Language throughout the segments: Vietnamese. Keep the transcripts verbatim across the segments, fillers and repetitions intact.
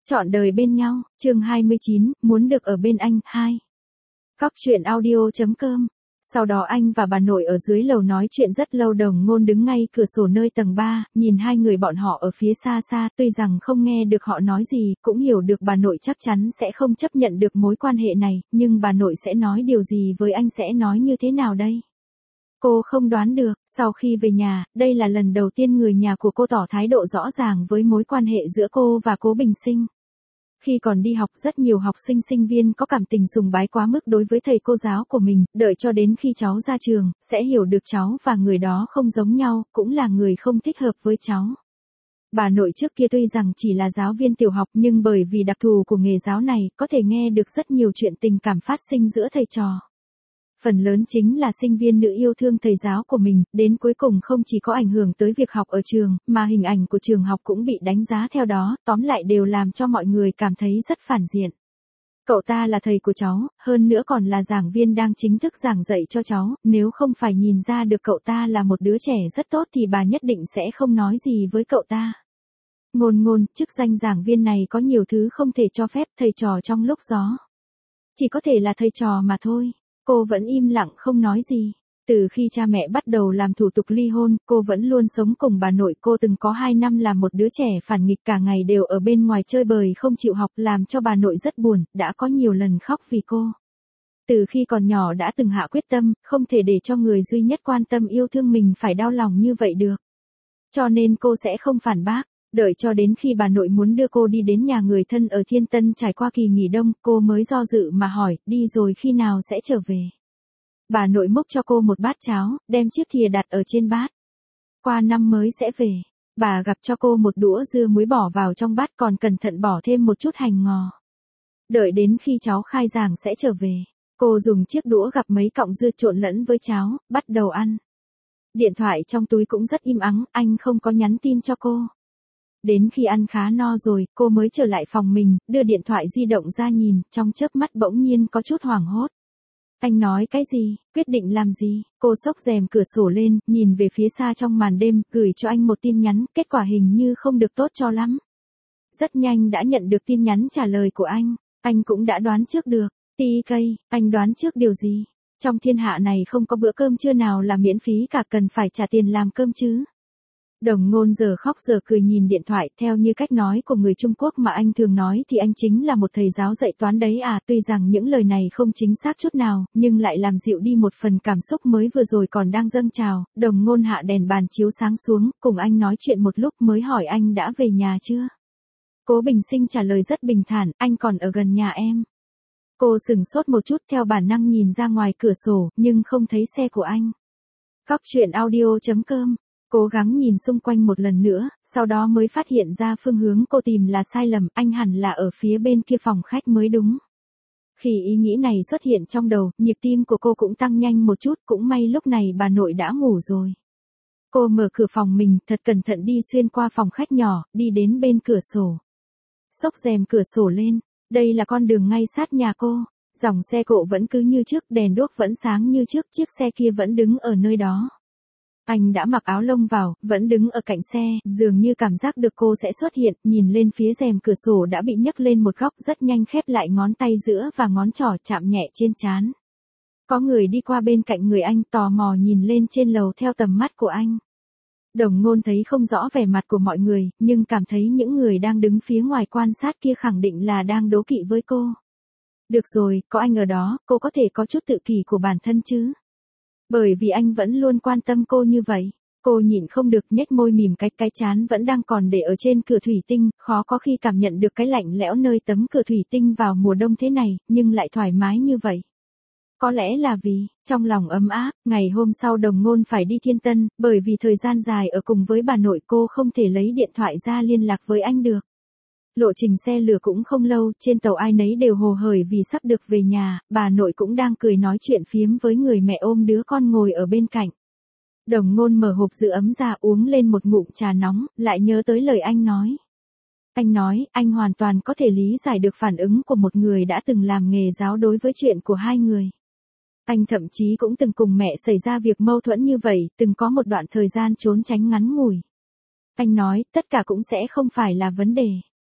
Trọn đời bên nhau, chương hai mươi chín, muốn được ở bên anh, hai. Cóc truyện audio chấm com. Sau đó anh và bà nội ở dưới lầu nói chuyện rất lâu. Đồng Ngôn đứng ngay cửa sổ nơi tầng ba, nhìn hai người bọn họ ở phía xa xa, tuy rằng không nghe được họ nói gì, cũng hiểu được bà nội chắc chắn sẽ không chấp nhận được mối quan hệ này, nhưng bà nội sẽ nói điều gì với anh, sẽ nói như thế nào đây? Cô không đoán được. Sau khi về nhà, đây là lần đầu tiên người nhà của cô tỏ thái độ rõ ràng với mối quan hệ giữa cô và Cố Bình Sinh. Khi còn đi học, rất nhiều học sinh sinh viên có cảm tình sùng bái quá mức đối với thầy cô giáo của mình, đợi cho đến khi cháu ra trường, sẽ hiểu được cháu và người đó không giống nhau, cũng là người không thích hợp với cháu. Bà nội trước kia tuy rằng chỉ là giáo viên tiểu học, nhưng bởi vì đặc thù của nghề giáo này, có thể nghe được rất nhiều chuyện tình cảm phát sinh giữa thầy trò. Phần lớn chính là sinh viên nữ yêu thương thầy giáo của mình, đến cuối cùng không chỉ có ảnh hưởng tới việc học ở trường, mà hình ảnh của trường học cũng bị đánh giá theo đó, tóm lại đều làm cho mọi người cảm thấy rất phản diện. Cậu ta là thầy của cháu, hơn nữa còn là giảng viên đang chính thức giảng dạy cho cháu, nếu không phải nhìn ra được cậu ta là một đứa trẻ rất tốt thì bà nhất định sẽ không nói gì với cậu ta. Ngôn Ngôn, chức danh giảng viên này có nhiều thứ không thể cho phép, thầy trò trong lúc gió. Chỉ có thể là thầy trò mà thôi. Cô vẫn im lặng không nói gì. Từ khi cha mẹ bắt đầu làm thủ tục ly hôn, cô vẫn luôn sống cùng bà nội. Cô từng có hai năm là một đứa trẻ phản nghịch, cả ngày đều ở bên ngoài chơi bời không chịu học, làm cho bà nội rất buồn, đã có nhiều lần khóc vì cô. Từ khi còn nhỏ đã từng hạ quyết tâm, không thể để cho người duy nhất quan tâm yêu thương mình phải đau lòng như vậy được. Cho nên cô sẽ không phản bác. Đợi cho đến khi bà nội muốn đưa cô đi đến nhà người thân ở Thiên Tân trải qua kỳ nghỉ đông, cô mới do dự mà hỏi, đi rồi khi nào sẽ trở về. Bà nội múc cho cô một bát cháo, đem chiếc thìa đặt ở trên bát. Qua năm mới sẽ về. Bà gặp cho cô một đũa dưa muối bỏ vào trong bát, còn cẩn thận bỏ thêm một chút hành ngò. Đợi đến khi cháu khai giảng sẽ trở về, cô dùng chiếc đũa gặp mấy cọng dưa trộn lẫn với cháo, bắt đầu ăn. Điện thoại trong túi cũng rất im ắng, anh không có nhắn tin cho cô. Đến khi ăn khá no rồi, cô mới trở lại phòng mình, đưa điện thoại di động ra nhìn, trong chớp mắt bỗng nhiên có chút hoảng hốt. Anh nói cái gì, quyết định làm gì? Cô xốc rèm cửa sổ lên, nhìn về phía xa trong màn đêm, gửi cho anh một tin nhắn, kết quả hình như không được tốt cho lắm. Rất nhanh đã nhận được tin nhắn trả lời của anh, anh cũng đã đoán trước được. tê ca, anh đoán trước điều gì? Trong thiên hạ này không có bữa cơm trưa nào là miễn phí cả, cần phải trả tiền làm cơm chứ. Đồng Ngôn giờ khóc giờ cười nhìn điện thoại, theo như cách nói của người Trung Quốc mà anh thường nói thì anh chính là một thầy giáo dạy toán đấy à. Tuy rằng những lời này không chính xác chút nào, nhưng lại làm dịu đi một phần cảm xúc mới vừa rồi còn đang dâng trào. Đồng Ngôn hạ đèn bàn chiếu sáng xuống, cùng anh nói chuyện một lúc mới hỏi anh đã về nhà chưa. Cố Bình Sinh trả lời rất bình thản, anh còn ở gần nhà em. Cô sửng sốt một chút, theo bản năng nhìn ra ngoài cửa sổ, nhưng không thấy xe của anh. Cóc truyện audio chấm com. Cố gắng nhìn xung quanh một lần nữa, sau đó mới phát hiện ra phương hướng cô tìm là sai lầm, anh hẳn là ở phía bên kia phòng khách mới đúng. Khi ý nghĩ này xuất hiện trong đầu, nhịp tim của cô cũng tăng nhanh một chút, cũng may lúc này bà nội đã ngủ rồi. Cô mở cửa phòng mình, thật cẩn thận đi xuyên qua phòng khách nhỏ, đi đến bên cửa sổ. Xốc rèm cửa sổ lên, đây là con đường ngay sát nhà cô, dòng xe cộ vẫn cứ như trước, đèn đuốc vẫn sáng như trước, chiếc xe kia vẫn đứng ở nơi đó. Anh đã mặc áo lông vào, vẫn đứng ở cạnh xe, dường như cảm giác được cô sẽ xuất hiện, nhìn lên phía rèm cửa sổ đã bị nhấc lên một góc, rất nhanh khép lại ngón tay giữa và ngón trỏ chạm nhẹ trên trán. Có người đi qua bên cạnh người anh, tò mò nhìn lên trên lầu theo tầm mắt của anh. Đồng Ngôn thấy không rõ vẻ mặt của mọi người, nhưng cảm thấy những người đang đứng phía ngoài quan sát kia khẳng định là đang đố kỵ với cô. Được rồi, có anh ở đó, cô có thể có chút tự kỷ của bản thân chứ. Bởi vì anh vẫn luôn quan tâm cô như vậy. Cô nhịn không được nhếch môi mỉm, cái cái chán vẫn đang còn để ở trên cửa thủy tinh, khó có khi cảm nhận được cái lạnh lẽo nơi tấm cửa thủy tinh vào mùa đông thế này, nhưng lại thoải mái như vậy. Có lẽ là vì, trong lòng ấm áp, ngày hôm sau Đồng Ngôn phải đi Thiên Tân, bởi vì thời gian dài ở cùng với bà nội cô không thể lấy điện thoại ra liên lạc với anh được. Lộ trình xe lửa cũng không lâu, trên tàu ai nấy đều hồ hởi vì sắp được về nhà, bà nội cũng đang cười nói chuyện phiếm với người mẹ ôm đứa con ngồi ở bên cạnh. Đồng Ngôn mở hộp giữ ấm ra uống lên một ngụm trà nóng, lại nhớ tới lời anh nói. Anh nói, anh hoàn toàn có thể lý giải được phản ứng của một người đã từng làm nghề giáo đối với chuyện của hai người. Anh thậm chí cũng từng cùng mẹ xảy ra việc mâu thuẫn như vậy, từng có một đoạn thời gian trốn tránh ngắn ngủi. Anh nói, tất cả cũng sẽ không phải là vấn đề.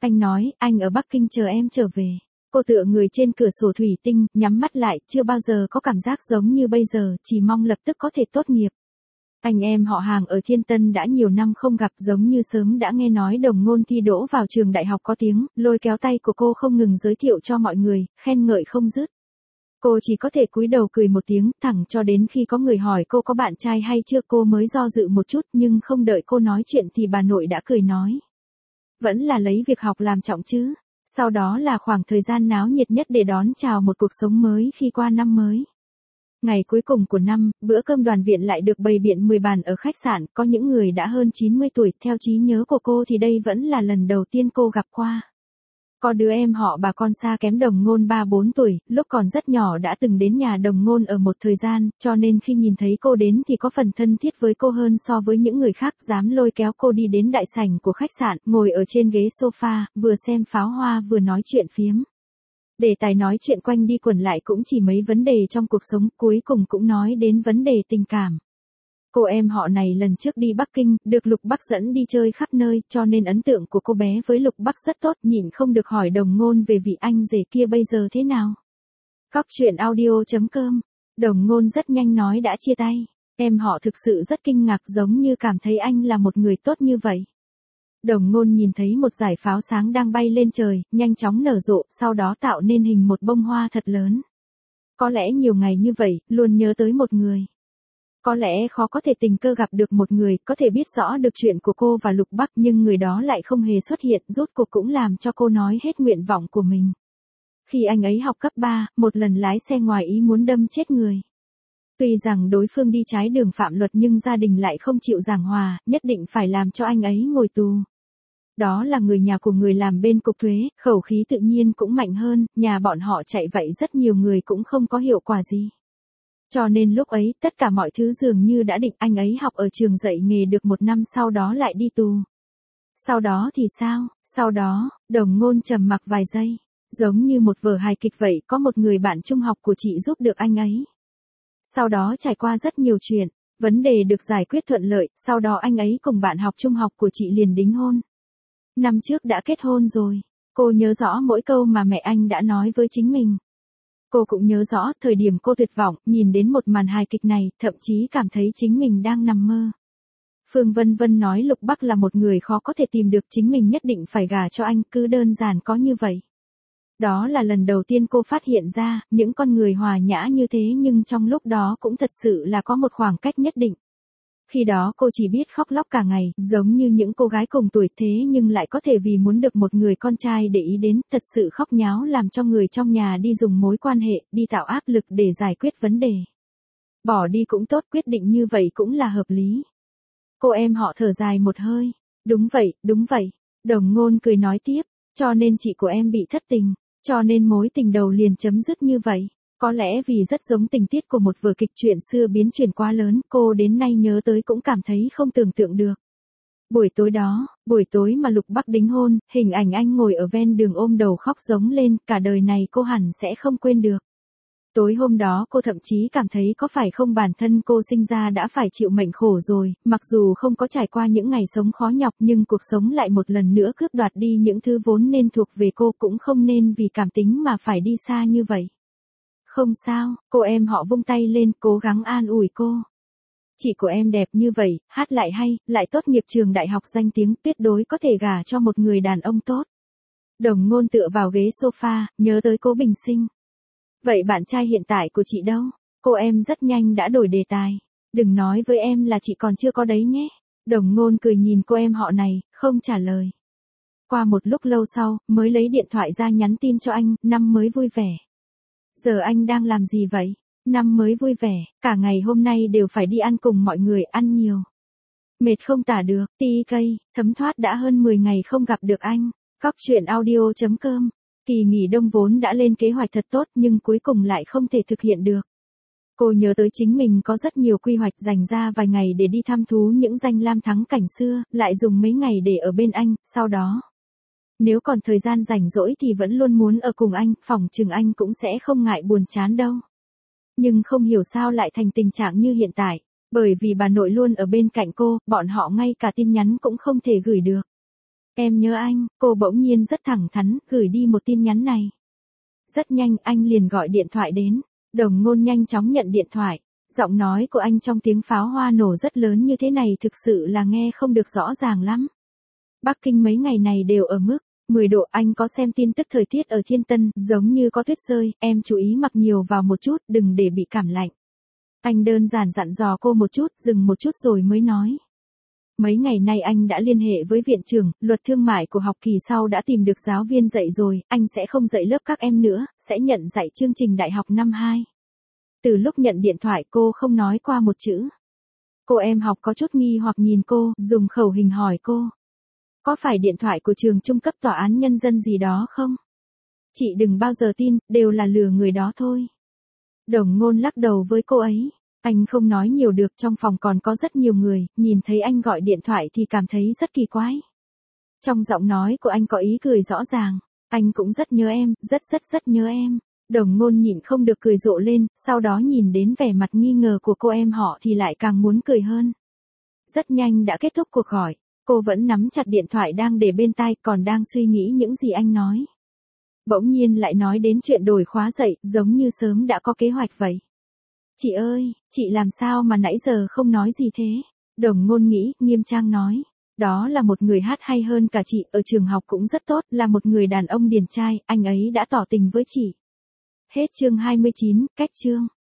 Anh nói, anh ở Bắc Kinh chờ em trở về. Cô tựa người trên cửa sổ thủy tinh, nhắm mắt lại, chưa bao giờ có cảm giác giống như bây giờ, chỉ mong lập tức có thể tốt nghiệp. Anh em họ hàng ở Thiên Tân đã nhiều năm không gặp, giống như sớm đã nghe nói Đồng Ngôn thi đỗ vào trường đại học có tiếng, lôi kéo tay của cô không ngừng giới thiệu cho mọi người, khen ngợi không dứt. Cô chỉ có thể cúi đầu cười một tiếng, thẳng cho đến khi có người hỏi cô có bạn trai hay chưa cô mới do dự một chút, nhưng không đợi cô nói chuyện thì bà nội đã cười nói. Vẫn là lấy việc học làm trọng chứ. Sau đó là khoảng thời gian náo nhiệt nhất để đón chào một cuộc sống mới khi qua năm mới. Ngày cuối cùng của năm, bữa cơm đoàn viện lại được bày biện mười bàn ở khách sạn, có những người đã hơn chín mươi tuổi, theo trí nhớ của cô thì đây vẫn là lần đầu tiên cô gặp qua. Có đứa em họ bà con xa kém Đồng Ngôn ba bốn tuổi, lúc còn rất nhỏ đã từng đến nhà Đồng Ngôn ở một thời gian, cho nên khi nhìn thấy cô đến thì có phần thân thiết với cô hơn so với những người khác, dám lôi kéo cô đi đến đại sảnh của khách sạn, ngồi ở trên ghế sofa, vừa xem pháo hoa vừa nói chuyện phiếm. Đề tài nói chuyện quanh đi quẩn lại cũng chỉ mấy vấn đề trong cuộc sống, cuối cùng cũng nói đến vấn đề tình cảm. Cô em họ này lần trước đi Bắc Kinh, được Lục Bắc dẫn đi chơi khắp nơi, cho nên ấn tượng của cô bé với Lục Bắc rất tốt, nhịn không được hỏi Đồng Ngôn về vị anh rể kia bây giờ thế nào. Cóc truyện audio chấm com. Đồng Ngôn rất nhanh nói đã chia tay. Em họ thực sự rất kinh ngạc, giống như cảm thấy anh là một người tốt như vậy. Đồng Ngôn nhìn thấy một dải pháo sáng đang bay lên trời, nhanh chóng nở rộ, sau đó tạo nên hình một bông hoa thật lớn. Có lẽ nhiều ngày như vậy, luôn nhớ tới một người. Có lẽ khó có thể tình cờ gặp được một người, có thể biết rõ được chuyện của cô và Lục Bắc, nhưng người đó lại không hề xuất hiện, rốt cuộc cũng làm cho cô nói hết nguyện vọng của mình. Khi anh ấy học cấp ba, một lần lái xe ngoài ý muốn đâm chết người. Tuy rằng đối phương đi trái đường phạm luật nhưng gia đình lại không chịu giảng hòa, nhất định phải làm cho anh ấy ngồi tù. Đó là người nhà của người làm bên cục thuế, khẩu khí tự nhiên cũng mạnh hơn, nhà bọn họ chạy vậy rất nhiều người cũng không có hiệu quả gì. Cho nên lúc ấy, tất cả mọi thứ dường như đã định, anh ấy học ở trường dạy nghề được một năm sau đó lại đi tù. Sau đó thì sao? Sau đó, Đồng Ngôn trầm mặc vài giây. Giống như một vở hài kịch vậy, có một người bạn trung học của chị giúp được anh ấy. Sau đó trải qua rất nhiều chuyện, vấn đề được giải quyết thuận lợi, sau đó anh ấy cùng bạn học trung học của chị liền đính hôn. Năm trước đã kết hôn rồi. Cô nhớ rõ mỗi câu mà mẹ anh đã nói với chính mình. Cô cũng nhớ rõ, thời điểm cô tuyệt vọng, nhìn đến một màn hài kịch này, thậm chí cảm thấy chính mình đang nằm mơ. Phương Vân Vân nói Lục Bắc là một người khó có thể tìm được, chính mình nhất định phải gả cho anh, cứ đơn giản có như vậy. Đó là lần đầu tiên cô phát hiện ra, những con người hòa nhã như thế nhưng trong lúc đó cũng thật sự là có một khoảng cách nhất định. Khi đó cô chỉ biết khóc lóc cả ngày, giống như những cô gái cùng tuổi thế nhưng lại có thể vì muốn được một người con trai để ý đến, thật sự khóc nháo làm cho người trong nhà đi dùng mối quan hệ, đi tạo áp lực để giải quyết vấn đề. Bỏ đi cũng tốt, quyết định như vậy cũng là hợp lý. Cô em họ thở dài một hơi. Đúng vậy, đúng vậy. Đồng Ngôn cười nói tiếp, cho nên chị của em bị thất tình, cho nên mối tình đầu liền chấm dứt như vậy. Có lẽ vì rất giống tình tiết của một vở kịch chuyện xưa biến chuyển quá lớn, cô đến nay nhớ tới cũng cảm thấy không tưởng tượng được. Buổi tối đó, buổi tối mà Lục Bắc đính hôn, hình ảnh anh ngồi ở ven đường ôm đầu khóc giống lên, cả đời này cô hẳn sẽ không quên được. Tối hôm đó cô thậm chí cảm thấy có phải không bản thân cô sinh ra đã phải chịu mệnh khổ rồi, mặc dù không có trải qua những ngày sống khó nhọc nhưng cuộc sống lại một lần nữa cướp đoạt đi những thứ vốn nên thuộc về cô, cũng không nên vì cảm tính mà phải đi xa như vậy. Không sao, cô em họ vung tay lên, cố gắng an ủi cô. Chị của em đẹp như vậy, hát lại hay, lại tốt nghiệp trường đại học danh tiếng, tuyệt đối có thể gả cho một người đàn ông tốt. Đồng Ngôn tựa vào ghế sofa, nhớ tới Cố Bình Sinh. Vậy bạn trai hiện tại của chị đâu? Cô em rất nhanh đã đổi đề tài. Đừng nói với em là chị còn chưa có đấy nhé. Đồng Ngôn cười nhìn cô em họ này, không trả lời. Qua một lúc lâu sau, mới lấy điện thoại ra nhắn tin cho anh, năm mới vui vẻ. Giờ anh đang làm gì vậy? Năm mới vui vẻ, cả ngày hôm nay đều phải đi ăn cùng mọi người, ăn nhiều. Mệt không tả được, ti cây, thấm thoát đã hơn mười ngày không gặp được anh. Cóc truyện audio chấm com. Kỳ nghỉ đông vốn đã lên kế hoạch thật tốt nhưng cuối cùng lại không thể thực hiện được. Cô nhớ tới chính mình có rất nhiều quy hoạch, dành ra vài ngày để đi thăm thú những danh lam thắng cảnh xưa, lại dùng mấy ngày để ở bên anh, sau đó. Nếu còn thời gian rảnh rỗi thì vẫn luôn muốn ở cùng anh, phỏng chừng anh cũng sẽ không ngại buồn chán đâu. Nhưng không hiểu sao lại thành tình trạng như hiện tại, bởi vì bà nội luôn ở bên cạnh cô, bọn họ ngay cả tin nhắn cũng không thể gửi được. Em nhớ anh, cô bỗng nhiên rất thẳng thắn, gửi đi một tin nhắn này. Rất nhanh anh liền gọi điện thoại đến. Đồng Ngôn nhanh chóng nhận điện thoại. Giọng nói của anh trong tiếng pháo hoa nổ rất lớn như thế này thực sự là nghe không được rõ ràng lắm. Bắc Kinh mấy ngày này đều ở mức mười độ, anh có xem tin tức thời tiết ở Thiên Tân, giống như có tuyết rơi, em chú ý mặc nhiều vào một chút, đừng để bị cảm lạnh. Anh đơn giản dặn dò cô một chút, dừng một chút rồi mới nói. Mấy ngày nay anh đã liên hệ với viện trưởng, luật thương mại của học kỳ sau đã tìm được giáo viên dạy rồi, anh sẽ không dạy lớp các em nữa, sẽ nhận dạy chương trình đại học năm hai. Từ lúc nhận điện thoại cô không nói qua một chữ. Cô em học có chút nghi hoặc nhìn cô, dùng khẩu hình hỏi cô. Có phải điện thoại của trường trung cấp tòa án nhân dân gì đó không? Chị đừng bao giờ tin, đều là lừa người đó thôi. Đồng Ngôn lắc đầu với cô ấy. Anh không nói nhiều được, trong phòng còn có rất nhiều người, nhìn thấy anh gọi điện thoại thì cảm thấy rất kỳ quái. Trong giọng nói của anh có ý cười rõ ràng. Anh cũng rất nhớ em, rất rất rất nhớ em. Đồng Ngôn nhịn không được cười rộ lên, sau đó nhìn đến vẻ mặt nghi ngờ của cô em họ thì lại càng muốn cười hơn. Rất nhanh đã kết thúc cuộc gọi, cô vẫn nắm chặt điện thoại đang để bên tai, còn đang suy nghĩ những gì anh nói. Bỗng nhiên lại nói đến chuyện đổi khóa dạy, giống như sớm đã có kế hoạch vậy. Chị ơi, chị làm sao mà nãy giờ không nói gì thế? Đồng Ngôn nghĩ, nghiêm trang nói. Đó là một người hát hay hơn cả chị, ở trường học cũng rất tốt, là một người đàn ông điển trai, anh ấy đã tỏ tình với chị. Hết chương hai mươi chín, cách chương.